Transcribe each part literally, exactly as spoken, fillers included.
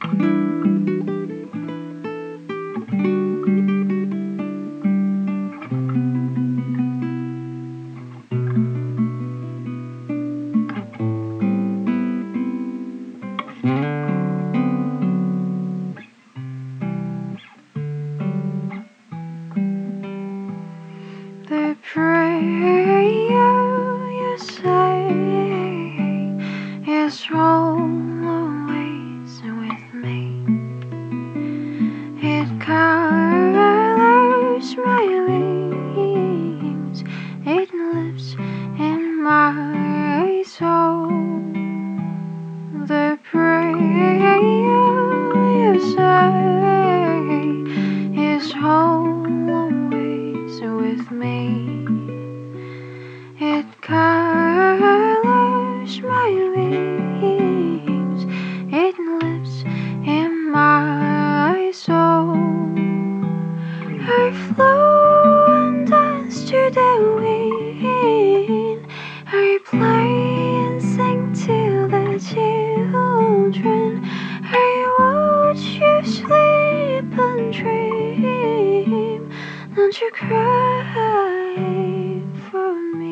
The prayer you say is always with me. It colors my wings, it lives in my soul. The prayer you say is always with me. It colors my wings, it lives in my soul. I flow and dance to the wind, I play and sing to the children, I watch you sleep and dream. Don't you cry for me.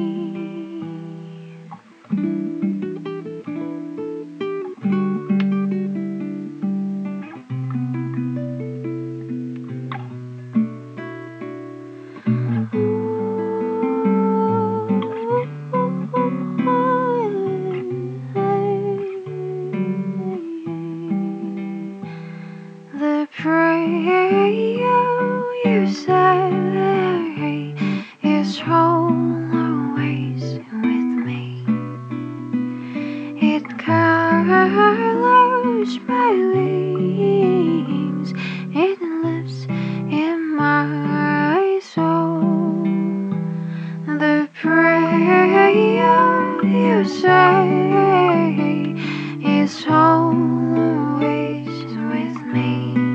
The prayer you say is always with me. It colors my wings, it lives in my soul. The prayer you say is always with me.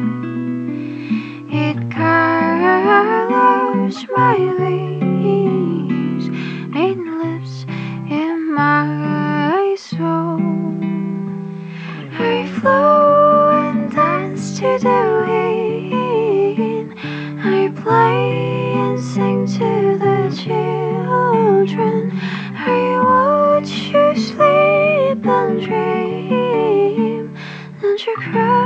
It colors my wings, it lives in my soul. I flow and dance to the wind, I play and sing to the children, I watch you sleep and dream. Don't you cry